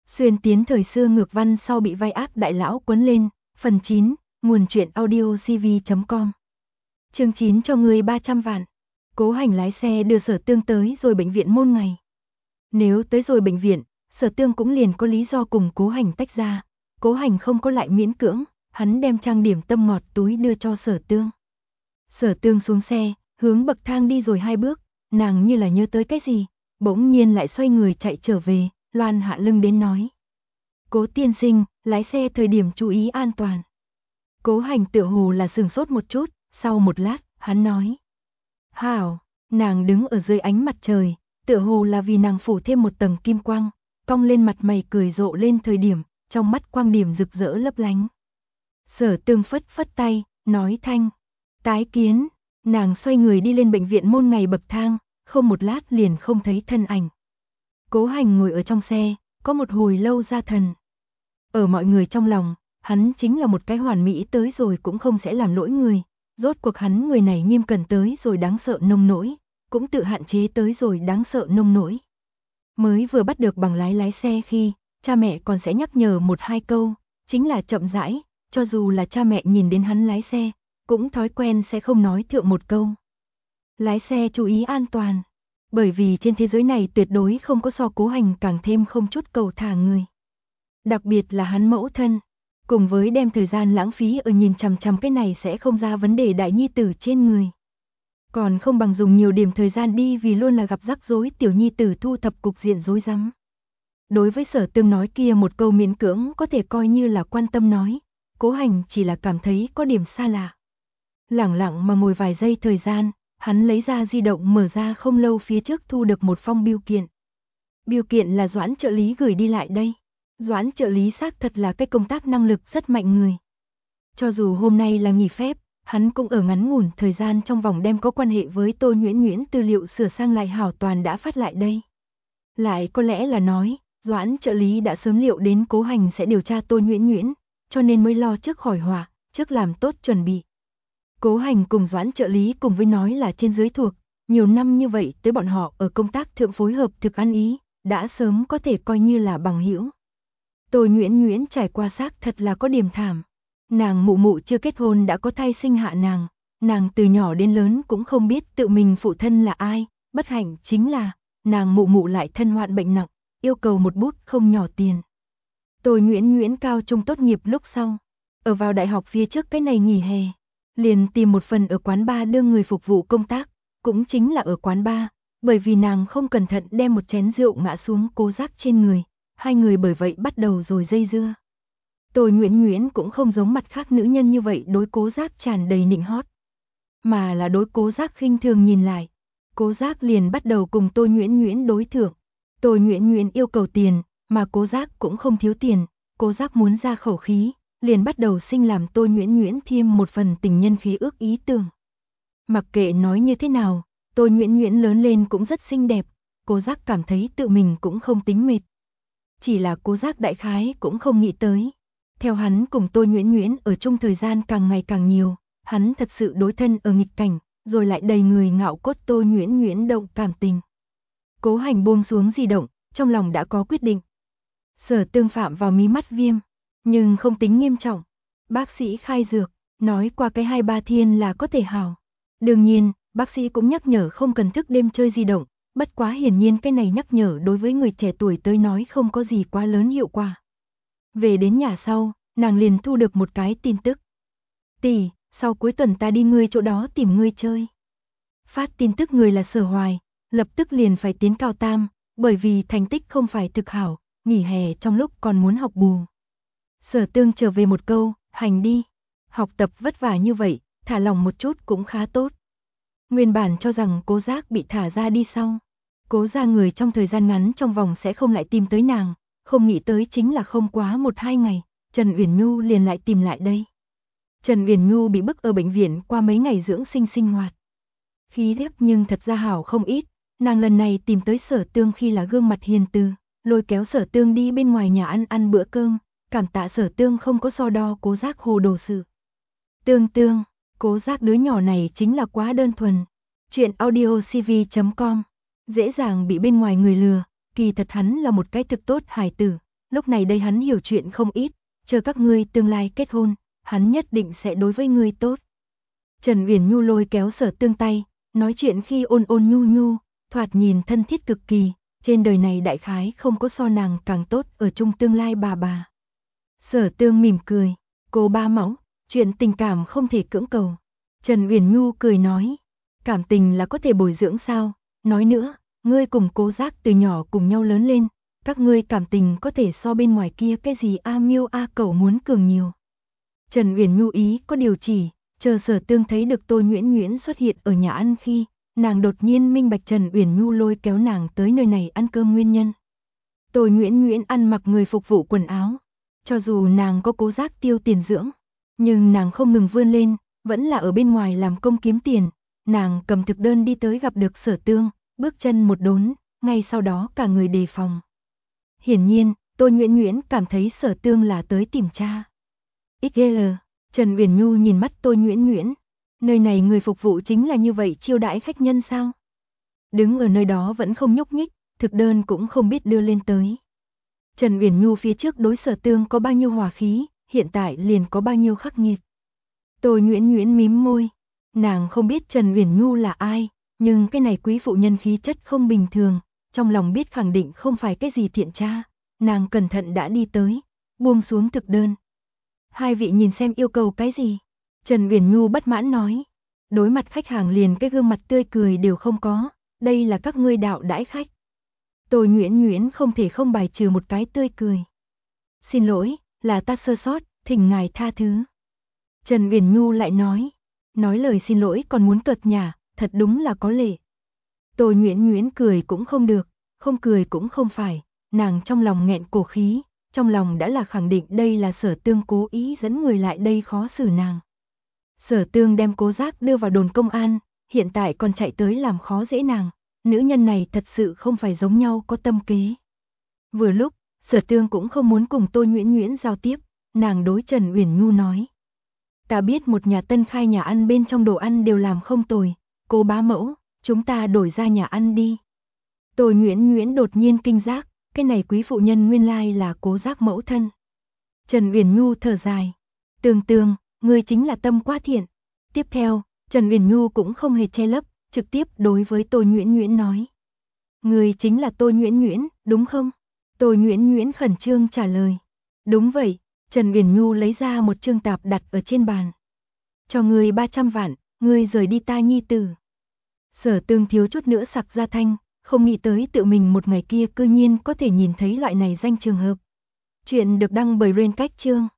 Xuyên tiến thời xưa ngược văn sau bị vai ác đại lão quấn lên, phần 9, nguồn truyện audio cv.com. Chương 9 cho người 300 vạn. Cố Hành lái xe đưa Sở Tương tới rồi bệnh viện Môn Ngày. Nếu tới rồi bệnh viện, Sở Tương cũng liền có lý do cùng Cố Hành tách ra. Cố Hành không có lại miễn cưỡng, hắn đem trang điểm tâm ngọt túi đưa cho Sở Tương. Sở Tương xuống xe, hướng bậc thang đi rồi 2 bước, nàng như là nhớ tới cái gì, bỗng nhiên lại xoay người chạy trở về, loan hạ lưng đến nói: Cố tiên sinh, lái xe thời điểm chú ý an toàn. Cố Hành tựa hồ là sửng sốt một chút, sau một lát, hắn nói: Hảo. Nàng đứng ở dưới ánh mặt trời, tựa hồ là vì nàng phủ thêm một tầng kim quang, cong lên mặt mày cười rộ lên thời điểm, trong mắt quang điểm rực rỡ lấp lánh. Sở Tương phất phất tay, nói thanh: Tái kiến. Nàng xoay người đi lên bệnh viện Môn Ngày bậc thang, không một lát liền không thấy thân ảnh. Cố Hành ngồi ở trong xe, có một hồi lâu ra thần. Ở mọi người trong lòng, hắn chính là một cái hoàn mỹ tới rồi cũng không sẽ làm lỗi người. Rốt cuộc hắn người này nghiêm cẩn tới rồi đáng sợ nông nỗi, cũng tự hạn chế tới rồi đáng sợ nông nỗi. Mới vừa bắt được bằng lái xe khi, cha mẹ còn sẽ nhắc nhở 1-2 câu, chính là chậm rãi, cho dù là cha mẹ nhìn đến hắn lái xe, cũng thói quen sẽ không nói thượng một câu. Lái xe chú ý an toàn, bởi vì trên thế giới này tuyệt đối không có so Cố Hành càng thêm không chút cầu thả người. Đặc biệt là hắn mẫu thân, cùng với đem thời gian lãng phí ở nhìn chằm chằm cái này sẽ không ra vấn đề đại nhi tử trên người. Còn không bằng dùng nhiều điểm thời gian đi vì luôn là gặp rắc rối tiểu nhi tử thu thập cục diện rối rắm. Đối với Sở Tương nói kia một câu miễn cưỡng có thể coi như là quan tâm nói, Cố Hành chỉ là cảm thấy có điểm xa lạ. Lẳng lặng mà ngồi vài giây thời gian, hắn lấy ra di động mở ra không lâu phía trước thu được một phong bưu kiện. Bưu kiện là Doãn trợ lý gửi đi lại đây. Doãn trợ lý xác thật là cái công tác năng lực rất mạnh người. Cho dù hôm nay là nghỉ phép, hắn cũng ở ngắn ngủn thời gian trong vòng đem có quan hệ với Tô Nhuyễn Nhuyễn tư liệu sửa sang lại hảo toàn đã phát lại đây. Lại có lẽ là nói, Doãn trợ lý đã sớm liệu đến Cố Hành sẽ điều tra Tô Nhuyễn Nhuyễn, cho nên mới lo trước khỏi họa, trước làm tốt chuẩn bị. Cố Hành cùng Doãn trợ lý cùng với nói là trên dưới thuộc, nhiều năm như vậy tới bọn họ ở công tác thượng phối hợp thực ăn ý, đã sớm có thể coi như là bằng hữu. Tô Nhuyễn Nhuyễn trải qua xác thật là có điểm thảm. Nàng mụ mụ chưa kết hôn đã có thai sinh hạ nàng từ nhỏ đến lớn cũng không biết tự mình phụ thân là ai, bất hạnh chính là, nàng mụ mụ lại thân hoạn bệnh nặng, yêu cầu một bút không nhỏ tiền. Tô Nhuyễn Nhuyễn cao trung tốt nghiệp lúc sau, ở vào đại học phía trước cái này nghỉ hè, liền tìm một phần ở quán bar đương người phục vụ công tác, cũng chính là ở quán bar, bởi vì nàng không cẩn thận đem một chén rượu ngã xuống Cố Giác trên người. Hai người bởi vậy bắt đầu rồi dây dưa. Tô Nhuyễn Nhuyễn cũng không giống mặt khác nữ nhân như vậy đối Cố Giác tràn đầy nịnh hót, mà là đối Cố Giác khinh thường nhìn lại. Cố Giác liền bắt đầu cùng Tô Nhuyễn Nhuyễn đối thượng. Tô Nhuyễn Nhuyễn yêu cầu tiền, mà Cố Giác cũng không thiếu tiền, Cố Giác muốn ra khẩu khí, liền bắt đầu sinh làm Tô Nhuyễn Nhuyễn thêm một phần tình nhân khí ước ý tưởng. Mặc kệ nói như thế nào, Tô Nhuyễn Nhuyễn lớn lên cũng rất xinh đẹp, Cố Giác cảm thấy tự mình cũng không tính mệt. Chỉ là Cố Giác đại khái cũng không nghĩ tới. Theo hắn cùng Tô Nhuyễn Nhuyễn ở chung thời gian càng ngày càng nhiều, hắn thật sự đối thân ở nghịch cảnh, rồi lại đầy người ngạo cốt Tô Nhuyễn Nhuyễn động cảm tình. Cố Hành buông xuống di động, trong lòng đã có quyết định. Sở Tương phạm vào mí mắt viêm, nhưng không tính nghiêm trọng. Bác sĩ khai dược, nói qua cái 2-3 thiên là có thể hảo. Đương nhiên, bác sĩ cũng nhắc nhở không cần thức đêm chơi di động. Bất quá hiển nhiên cái này nhắc nhở đối với người trẻ tuổi tới nói không có gì quá lớn hiệu quả. Về đến nhà sau, nàng liền thu được một cái tin tức. Tỷ, sau cuối tuần ta đi ngươi chỗ đó tìm ngươi chơi. Phát tin tức người là Sở Hoài, lập tức liền phải tiến cao tam, bởi vì thành tích không phải thực hảo, nghỉ hè trong lúc còn muốn học bù. Sở Tương trở về một câu, hành đi. Học tập vất vả như vậy, thả lỏng một chút cũng khá tốt. Nguyên bản cho rằng Cố Giác bị thả ra đi sau. Cố ra người trong thời gian ngắn trong vòng sẽ không lại tìm tới nàng, không nghĩ tới chính là không quá 1-2 ngày, Trần Uyển Nhu liền lại tìm lại đây. Trần Uyển Nhu bị bức ở bệnh viện qua mấy ngày dưỡng sinh hoạt. Khí thép nhưng thật ra hảo không ít, nàng lần này tìm tới Sở Tương khi là gương mặt hiền từ, lôi kéo Sở Tương đi bên ngoài nhà ăn bữa cơm, cảm tạ Sở Tương không có so đo Cố Giác hồ đồ sự. Tương, Cố Giác đứa nhỏ này chính là quá đơn thuần. Chuyện audio cv.com. Dễ dàng bị bên ngoài người lừa, kỳ thật hắn là một cái thực tốt hài tử, lúc này đây hắn hiểu chuyện không ít, chờ các ngươi tương lai kết hôn, hắn nhất định sẽ đối với ngươi tốt. Trần Uyển Nhu lôi kéo Sở Tương tay, nói chuyện khi ôn ôn nhu nhu, thoạt nhìn thân thiết cực kỳ, trên đời này đại khái không có so nàng càng tốt ở chung tương lai bà. Sở Tương mỉm cười, cô ba mẫu, chuyện tình cảm không thể cưỡng cầu. Trần Uyển Nhu cười nói, cảm tình là có thể bồi dưỡng sao, nói nữa, ngươi cùng Cố Giác từ nhỏ cùng nhau lớn lên, các ngươi cảm tình có thể so bên ngoài kia cái gì A Miêu A Cẩu muốn cường nhiều. Trần Uyển Nhu ý có điều chỉ, chờ Sở Tương thấy được Tô Nhuyễn Nhuyễn xuất hiện ở nhà ăn khi, nàng đột nhiên minh bạch Trần Uyển Nhu lôi kéo nàng tới nơi này ăn cơm nguyên nhân. Tô Nhuyễn Nhuyễn ăn mặc người phục vụ quần áo, cho dù nàng có Cố Giác tiêu tiền dưỡng, nhưng nàng không ngừng vươn lên, vẫn là ở bên ngoài làm công kiếm tiền. Nàng cầm thực đơn đi tới gặp được Sở Tương, bước chân một đốn, ngay sau đó cả người đề phòng. Hiển nhiên, Tô Nhuyễn Nhuyễn cảm thấy Sở Tương là tới tìm cha. XL, Trần Uyển Nhu nhìn mắt Tô Nhuyễn Nhuyễn, nơi này người phục vụ chính là như vậy chiêu đãi khách nhân sao? Đứng ở nơi đó vẫn không nhúc nhích, thực đơn cũng không biết đưa lên tới. Trần Uyển Nhu phía trước đối Sở Tương có bao nhiêu hòa khí, hiện tại liền có bao nhiêu khắc nghiệt. Tô Nhuyễn Nhuyễn mím môi, nàng không biết Trần Uyển Nhu là ai, nhưng cái này quý phụ nhân khí chất không bình thường, trong lòng biết khẳng định không phải cái gì thiện tra, nàng cẩn thận đã đi tới, buông xuống thực đơn. Hai vị nhìn xem yêu cầu cái gì? Trần Uyển Nhu bất mãn nói, đối mặt khách hàng liền cái gương mặt tươi cười đều không có, đây là các ngươi đạo đãi khách. Tô Nhuyễn Nhuyễn không thể không bài trừ một cái tươi cười. Xin lỗi, là ta sơ sót, thỉnh ngài tha thứ. Trần Uyển Nhu lại nói lời xin lỗi còn muốn cợt nhả, thật đúng là có lệ. Tô Nhuyễn Nhuyễn cười cũng không được, không cười cũng không phải, nàng trong lòng nghẹn cổ khí, trong lòng đã là khẳng định đây là Sở Tương cố ý dẫn người lại đây khó xử nàng. Sở Tương đem Cố Giác đưa vào đồn công an, hiện tại còn chạy tới làm khó dễ nàng, nữ nhân này thật sự không phải giống nhau có tâm kế. Vừa lúc, Sở Tương cũng không muốn cùng Tô Nhuyễn Nhuyễn giao tiếp, nàng đối Trần Uyển Nhu nói. Ta biết một nhà tân khai nhà ăn bên trong đồ ăn đều làm không tồi, cô bá mẫu, chúng ta đổi ra nhà ăn đi. Tô Nhuyễn Nhuyễn đột nhiên kinh giác, cái này quý phụ nhân nguyên lai là Cố Giác mẫu thân. Trần Uyển Nhu thở dài, Tương, ngươi chính là tâm quá thiện. Tiếp theo, Trần Uyển Nhu cũng không hề che lấp, trực tiếp đối với Tô Nhuyễn Nhuyễn nói. Ngươi chính là Tô Nhuyễn Nhuyễn, đúng không? Tô Nhuyễn Nhuyễn khẩn trương trả lời. Đúng vậy, Trần Uyển Nhu lấy ra một trương tạp đặt ở trên bàn. Cho ngươi 300 vạn, ngươi rời đi ta nhi tử. Sở Tương thiếu chút nữa sặc ra thanh, không nghĩ tới tự mình một ngày kia cư nhiên có thể nhìn thấy loại này danh trường hợp. Chuyện được đăng bởi Rain Cách Chương.